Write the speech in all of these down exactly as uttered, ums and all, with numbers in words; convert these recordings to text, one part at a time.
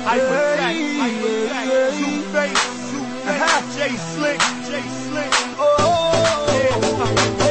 Hypersack, Hypersack, Two-Face, Two-Face, J Slick, J Slick. Oh, yeah.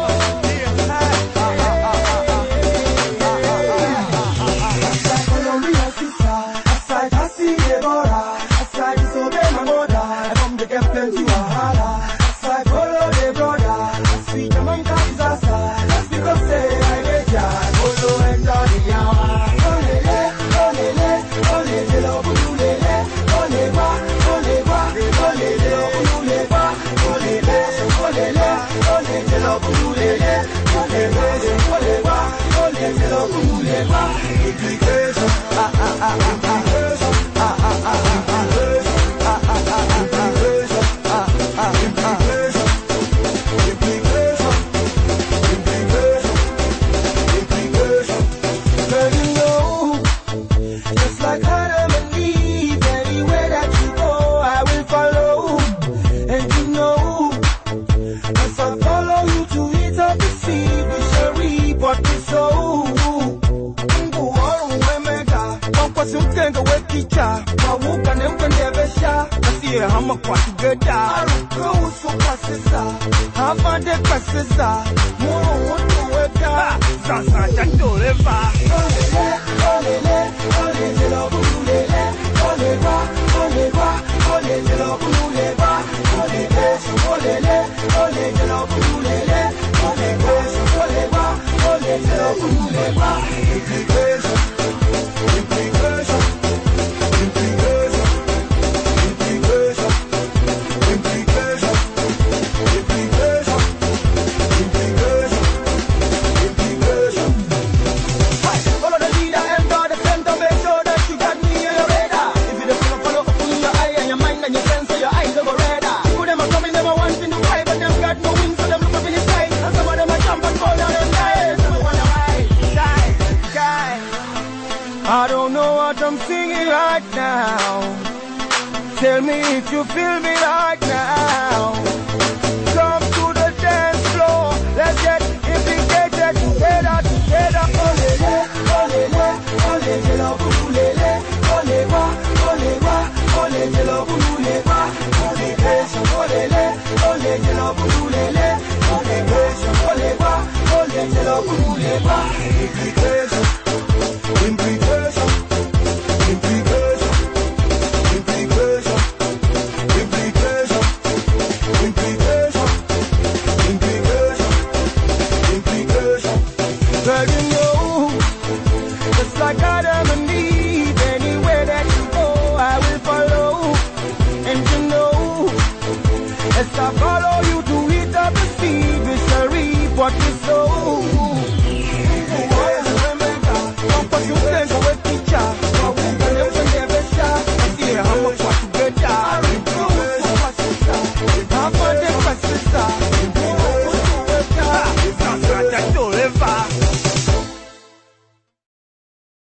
I'm a quite good dog. Go so passesa. Have a de passesa. More what to work out. Sasa Jandoreva. Olele, olele, olele, olele, olele, olele, olele, olele, olele, olele, olele, olele, olele, olele, I don't know what I'm singing right now. Tell me if you feel me right now. Come to the dance floor. Let's get implicated together, together. Olele, olele, olele, olele, olele, olele, olele, olele, olele, olele, olele, Girl, you know, just like Adam and Eve, anywhere that you go, I will follow. And you know, it's a